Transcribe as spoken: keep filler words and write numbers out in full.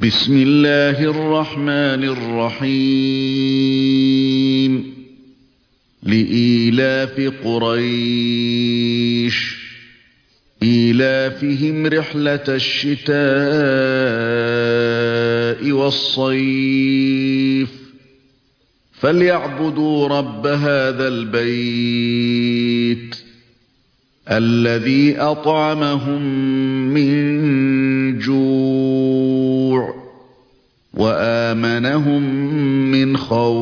بسم الله الرحمن الرحيم لإيلاف قريش إيلافهم رحلة الشتاء والصيف فليعبدوا رب هذا البيت الذي أطعمهم من جوع وآمنهم من خوف.